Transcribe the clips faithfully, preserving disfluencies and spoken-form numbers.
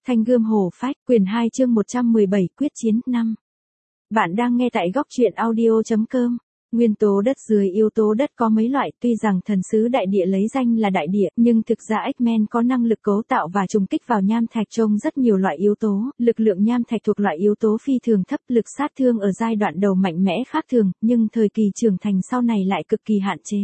Thanh gươm hổ phách, quyển hai chương một trăm mười bảy, quyết chiến năm. Bạn đang nghe tại góc truyện audio chấm com. Nguyên tố đất. Dưới yếu tố đất có mấy loại, tuy rằng thần sứ đại địa lấy danh là đại địa, nhưng thực ra X-Men có năng lực cấu tạo và trùng kích vào nham thạch trong rất nhiều loại yếu tố, lực lượng nham thạch thuộc loại yếu tố phi thường thấp, lực sát thương ở giai đoạn đầu mạnh mẽ khác thường, nhưng thời kỳ trưởng thành sau này lại cực kỳ hạn chế.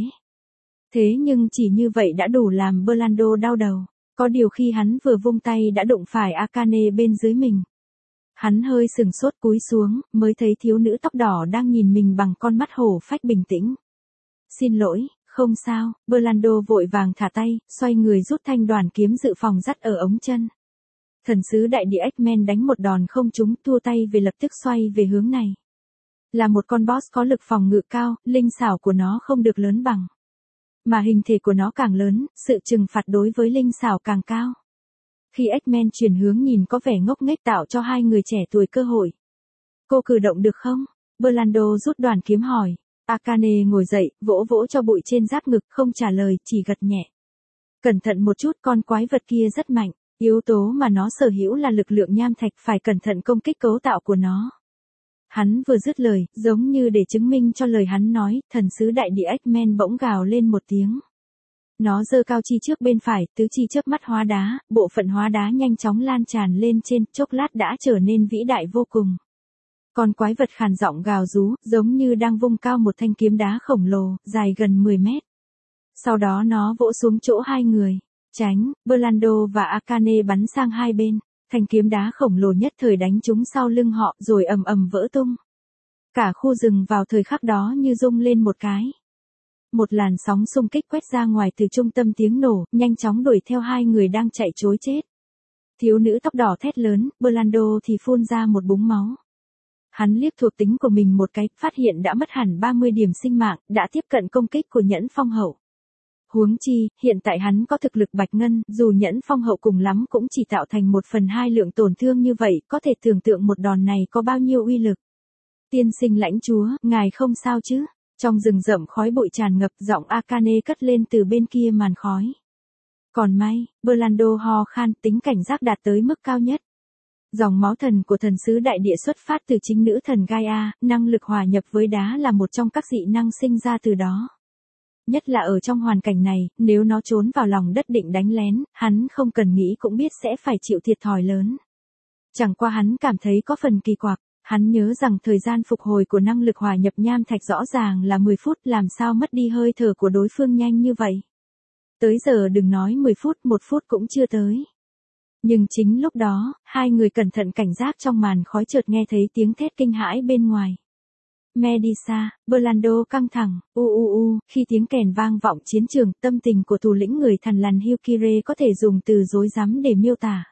Thế nhưng chỉ như vậy đã đủ làm Orlando đau đầu. Có điều khi hắn vừa vung tay đã đụng phải Akane bên dưới mình. Hắn hơi sừng sốt cúi xuống, mới thấy thiếu nữ tóc đỏ đang nhìn mình bằng con mắt hổ phách bình tĩnh. Xin lỗi, không sao, Orlando vội vàng thả tay, xoay người rút thanh đoàn kiếm dự phòng dắt ở ống chân. Thần sứ đại địa X-Men đánh một đòn không trúng, tua tay về lập tức xoay về hướng này. Là một con boss có lực phòng ngự cao, linh xảo của nó không được lớn bằng. Mà hình thể của nó càng lớn, sự trừng phạt đối với linh xảo càng cao. Khi X-Men chuyển hướng nhìn có vẻ ngốc nghếch tạo cho hai người trẻ tuổi cơ hội. Cô cử động được không? Orlando rút đoàn kiếm hỏi. Akane ngồi dậy, vỗ vỗ cho bụi trên giáp ngực, không trả lời, chỉ gật nhẹ. Cẩn thận một chút, con quái vật kia rất mạnh, yếu tố mà nó sở hữu là lực lượng nham thạch, phải cẩn thận công kích cấu tạo của nó. Hắn vừa dứt lời, giống như để chứng minh cho lời hắn nói, thần sứ đại địa X-Men bỗng gào lên một tiếng. Nó giơ cao chi trước bên phải, tứ chi chớp mắt hóa đá, bộ phận hóa đá nhanh chóng lan tràn lên trên, chốc lát đã trở nên vĩ đại vô cùng. Con quái vật khàn giọng gào rú, giống như đang vung cao một thanh kiếm đá khổng lồ, dài gần mười mét. Sau đó nó vỗ xuống chỗ hai người, tránh, Orlando và Akane bắn sang hai bên. Thanh kiếm đá khổng lồ nhất thời đánh trúng sau lưng họ rồi ầm ầm vỡ tung. Cả khu rừng vào thời khắc đó như rung lên một cái. Một làn sóng xung kích quét ra ngoài từ trung tâm tiếng nổ, nhanh chóng đuổi theo hai người đang chạy trối chết. Thiếu nữ tóc đỏ thét lớn, Orlando thì phun ra một búng máu. Hắn liếc thuộc tính của mình một cái, phát hiện đã mất hẳn ba mươi điểm sinh mạng, đã tiếp cận công kích của Nhẫn Phong Hậu. Huống chi, hiện tại hắn có thực lực bạch ngân, dù Nhẫn Phong Hậu cùng lắm cũng chỉ tạo thành một phần hai lượng tổn thương như vậy, có thể tưởng tượng một đòn này có bao nhiêu uy lực. Tiên sinh lãnh chúa, ngài không sao chứ? Trong rừng rậm khói bụi tràn ngập, giọng Akane cất lên từ bên kia màn khói. Còn may, Orlando ho khan, tính cảnh giác đạt tới mức cao nhất. Dòng máu thần của thần sứ đại địa xuất phát từ chính nữ thần Gaia, năng lực hòa nhập với đá là một trong các dị năng sinh ra từ đó. Nhất là ở trong hoàn cảnh này, nếu nó trốn vào lòng đất định đánh lén, hắn không cần nghĩ cũng biết sẽ phải chịu thiệt thòi lớn. Chẳng qua hắn cảm thấy có phần kỳ quặc, hắn nhớ rằng thời gian phục hồi của năng lực hòa nhập nham thạch rõ ràng là mười phút, làm sao mất đi hơi thở của đối phương nhanh như vậy. Tới giờ đừng nói mười phút, một phút cũng chưa tới. Nhưng chính lúc đó, hai người cẩn thận cảnh giác trong màn khói chợt nghe thấy tiếng thét kinh hãi bên ngoài. Medusa, Orlando căng thẳng, u u u, khi tiếng kèn vang vọng chiến trường, tâm tình của thủ lĩnh người thằn lằn Hyukire có thể dùng từ rối rắm để miêu tả.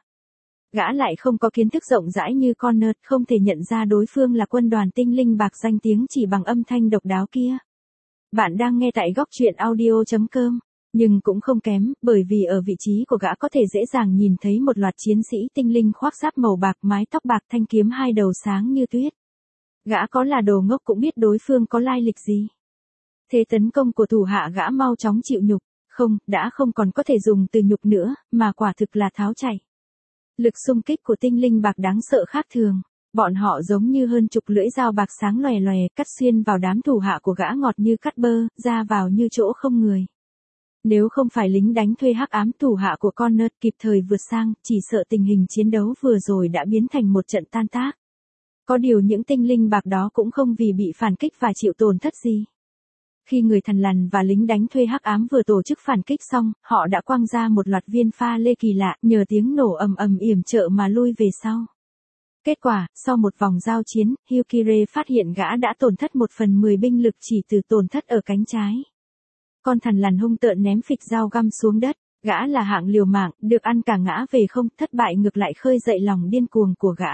Gã lại không có kiến thức rộng rãi như Connor, không thể nhận ra đối phương là quân đoàn tinh linh bạc danh tiếng chỉ bằng âm thanh độc đáo kia. Bạn đang nghe tại góc truyện audio chấm com, nhưng cũng không kém, bởi vì ở vị trí của gã có thể dễ dàng nhìn thấy một loạt chiến sĩ tinh linh khoác giáp màu bạc, mái tóc bạc, thanh kiếm hai đầu sáng như tuyết. Gã có là đồ ngốc cũng biết đối phương có lai lịch gì. Thế tấn công của thủ hạ gã mau chóng chịu nhục, không, đã không còn có thể dùng từ nhục nữa, mà quả thực là tháo chạy. Lực xung kích của tinh linh bạc đáng sợ khác thường, bọn họ giống như hơn chục lưỡi dao bạc sáng lòe lòe, cắt xuyên vào đám thủ hạ của gã ngọt như cắt bơ, ra vào như chỗ không người. Nếu không phải lính đánh thuê hắc ám thủ hạ của Connor kịp thời vượt sang, chỉ sợ tình hình chiến đấu vừa rồi đã biến thành một trận tan tác. Có điều những tinh linh bạc đó cũng không vì bị phản kích và chịu tổn thất gì. Khi người thằn lằn và lính đánh thuê hắc ám vừa tổ chức phản kích xong, họ đã quăng ra một loạt viên pha lê kỳ lạ, nhờ tiếng nổ ầm ầm yểm trợ mà lui về sau. Kết quả, sau một vòng giao chiến, Hyukire phát hiện gã đã tổn thất một phần mười binh lực chỉ từ tổn thất ở cánh trái. Con thằn lằn hung tợn ném phịch dao găm xuống đất, gã là hạng liều mạng, được ăn cả ngã về không, thất bại ngược lại khơi dậy lòng điên cuồng của gã.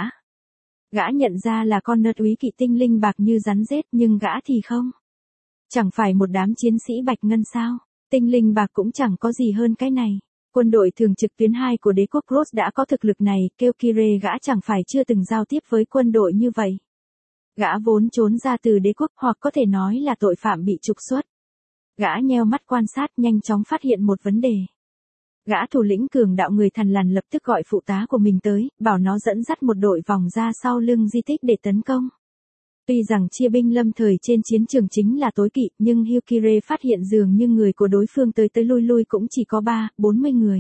Gã nhận ra là con nớt úy kỵ tinh linh bạc như rắn rết, nhưng gã thì không. Chẳng phải một đám chiến sĩ bạch ngân sao, tinh linh bạc cũng chẳng có gì hơn cái này. Quân đội thường trực tuyến hai của đế quốc Rose đã có thực lực này, kêu Kire gã chẳng phải chưa từng giao tiếp với quân đội như vậy. Gã vốn trốn ra từ đế quốc, hoặc có thể nói là tội phạm bị trục xuất. Gã nheo mắt quan sát, nhanh chóng phát hiện một vấn đề. Gã thủ lĩnh cường đạo người Thằn Lằn lập tức gọi phụ tá của mình tới, bảo nó dẫn dắt một đội vòng ra sau lưng di tích để tấn công. Tuy rằng chia binh lâm thời trên chiến trường chính là tối kỵ, nhưng Hyukire phát hiện dường như người của đối phương tới tới lui lui cũng chỉ có ba, bốn mươi người.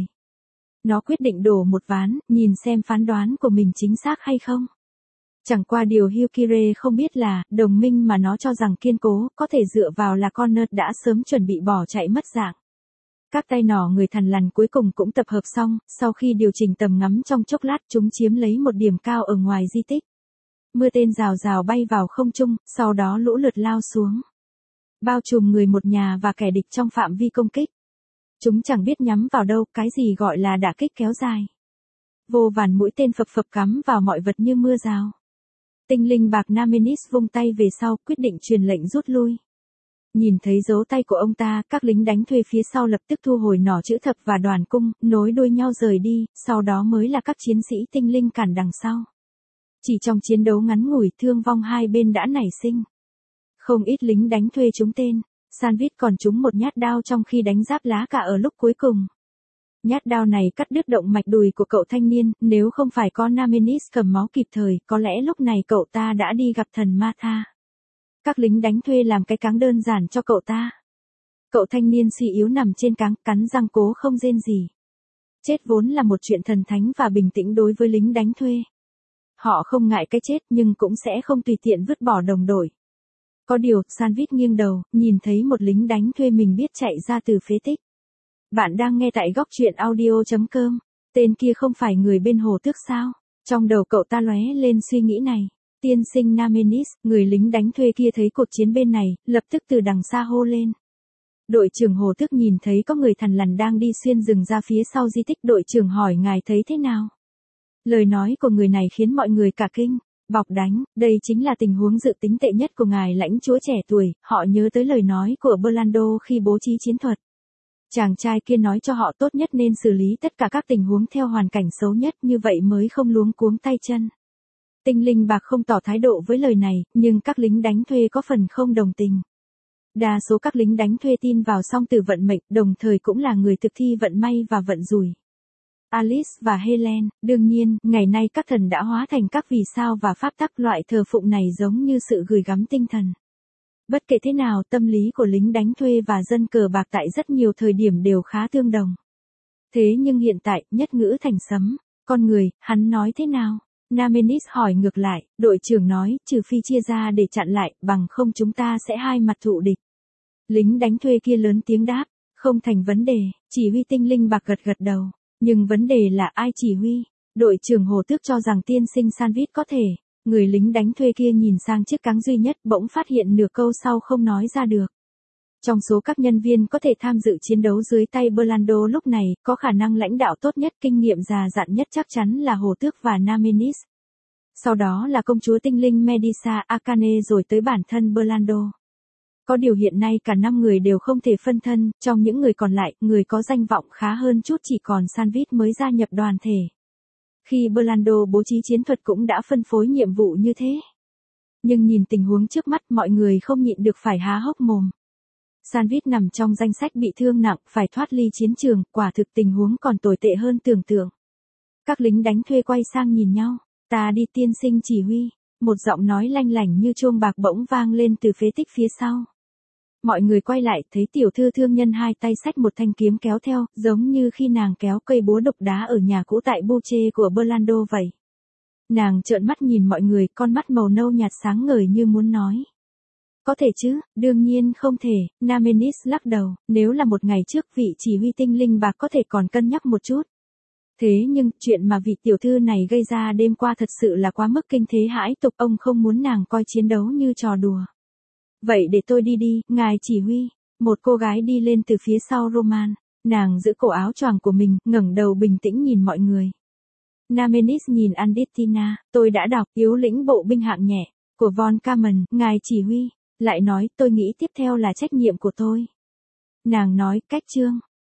Nó quyết định đổ một ván, nhìn xem phán đoán của mình chính xác hay không. Chẳng qua điều Hyukire không biết là, đồng minh mà nó cho rằng kiên cố, có thể dựa vào là con nerd đã sớm chuẩn bị bỏ chạy mất dạng. Các tay nỏ người Thằn Lằn cuối cùng cũng tập hợp xong, sau khi điều chỉnh tầm ngắm trong chốc lát chúng chiếm lấy một điểm cao ở ngoài di tích. Mưa tên rào rào bay vào không trung, sau đó lũ lượt lao xuống. Bao trùm người một nhà và kẻ địch trong phạm vi công kích. Chúng chẳng biết nhắm vào đâu, cái gì gọi là đả kích kéo dài. Vô vàn mũi tên phập phập cắm vào mọi vật như mưa rào. Tinh linh bạc Namenis vung tay về sau, quyết định truyền lệnh rút lui. Nhìn thấy dấu tay của ông ta, các lính đánh thuê phía sau lập tức thu hồi nỏ chữ thập và đoàn cung, nối đuôi nhau rời đi, sau đó mới là các chiến sĩ tinh linh cản đằng sau. Chỉ trong chiến đấu ngắn ngủi, thương vong hai bên đã nảy sinh. Không ít lính đánh thuê trúng tên, Sanvit còn trúng một nhát đao trong khi đánh giáp lá cả ở lúc cuối cùng. Nhát đao này cắt đứt động mạch đùi của cậu thanh niên, nếu không phải con Namenis cầm máu kịp thời, có lẽ lúc này cậu ta đã đi gặp thần Martha. Các lính đánh thuê làm cái cáng đơn giản cho cậu ta. Cậu thanh niên suy yếu nằm trên cáng, cắn răng cố không rên gì. Chết vốn là một chuyện thần thánh và bình tĩnh đối với lính đánh thuê. Họ không ngại cái chết nhưng cũng sẽ không tùy tiện vứt bỏ đồng đội. Có điều, Sanvit nghiêng đầu, nhìn thấy một lính đánh thuê mình biết chạy ra từ phế tích. Bạn đang nghe tại góc truyện audio chấm com. Tên kia không phải người bên hồ tước sao? Trong đầu cậu ta lóe lên suy nghĩ này. Tiên sinh Namenis, người lính đánh thuê kia thấy cuộc chiến bên này, lập tức từ đằng xa hô lên. Đội trưởng hồ tước nhìn thấy có người Thằn Lằn đang đi xuyên rừng ra phía sau di tích, đội trưởng hỏi ngài thấy thế nào? Lời nói của người này khiến mọi người cả kinh. Bọc đánh, đây chính là tình huống dự tính tệ nhất của ngài lãnh chúa trẻ tuổi, họ nhớ tới lời nói của Burlando khi bố trí chiến thuật. Chàng trai kia nói cho họ tốt nhất nên xử lý tất cả các tình huống theo hoàn cảnh xấu nhất, như vậy mới không luống cuống tay chân. Tinh linh bạc không tỏ thái độ với lời này, nhưng các lính đánh thuê có phần không đồng tình. Đa số các lính đánh thuê tin vào song tử vận mệnh, đồng thời cũng là người thực thi vận may và vận rủi. Alice và Helen, đương nhiên, ngày nay các thần đã hóa thành các vì sao và pháp tắc, loại thờ phụng này giống như sự gửi gắm tinh thần. Bất kể thế nào, tâm lý của lính đánh thuê và dân cờ bạc tại rất nhiều thời điểm đều khá tương đồng. Thế nhưng hiện tại, nhất ngữ thành sấm. Con người, hắn nói thế nào? Namenis hỏi ngược lại, đội trưởng nói, trừ phi chia ra để chặn lại, bằng không chúng ta sẽ hai mặt thụ địch. Lính đánh thuê kia lớn tiếng đáp, không thành vấn đề, chỉ huy tinh linh bạc gật gật đầu. Nhưng vấn đề là ai chỉ huy? Đội trưởng hồ tước cho rằng tiên sinh Sanvit có thể. Người lính đánh thuê kia nhìn sang chiếc cáng duy nhất, bỗng phát hiện nửa câu sau không nói ra được. Trong số các nhân viên có thể tham dự chiến đấu dưới tay Burlando lúc này, có khả năng lãnh đạo tốt nhất, kinh nghiệm già dặn nhất chắc chắn là hồ tước và Namenis. Sau đó là công chúa tinh linh Medusa Akane, rồi tới bản thân Burlando. Có điều hiện nay cả năm người đều không thể phân thân, trong những người còn lại, người có danh vọng khá hơn chút chỉ còn Sanvit mới gia nhập đoàn thể. Khi Burlando bố trí chiến thuật cũng đã phân phối nhiệm vụ như thế. Nhưng nhìn tình huống trước mắt, mọi người không nhịn được phải há hốc mồm. Sanvit nằm trong danh sách bị thương nặng, phải thoát ly chiến trường, quả thực tình huống còn tồi tệ hơn tưởng tượng. Các lính đánh thuê quay sang nhìn nhau, ta đi tiên sinh chỉ huy, một giọng nói lanh lảnh như chuông bạc bỗng vang lên từ phế tích phía sau. Mọi người quay lại, thấy tiểu thư thương nhân hai tay xách một thanh kiếm kéo theo, giống như khi nàng kéo cây búa đục đá ở nhà cũ tại Buche của Burlando vậy. Nàng trợn mắt nhìn mọi người, con mắt màu nâu nhạt sáng ngời như muốn nói. Có thể chứ, đương nhiên không thể, Namenis lắc đầu, nếu là một ngày trước vị chỉ huy tinh linh bạc có thể còn cân nhắc một chút. Thế nhưng, chuyện mà vị tiểu thư này gây ra đêm qua thật sự là quá mức kinh thế hãi tục, ông không muốn nàng coi chiến đấu như trò đùa. Vậy để tôi đi đi, ngài chỉ huy. Một cô gái đi lên từ phía sau Roman, nàng giữ cổ áo choàng của mình, ngẩng đầu bình tĩnh nhìn mọi người. Namenis nhìn Andittina, tôi đã đọc yếu lĩnh bộ binh hạng nhẹ của Von Kamen, ngài chỉ huy, lại nói tôi nghĩ tiếp theo là trách nhiệm của tôi. Nàng nói, cách chương.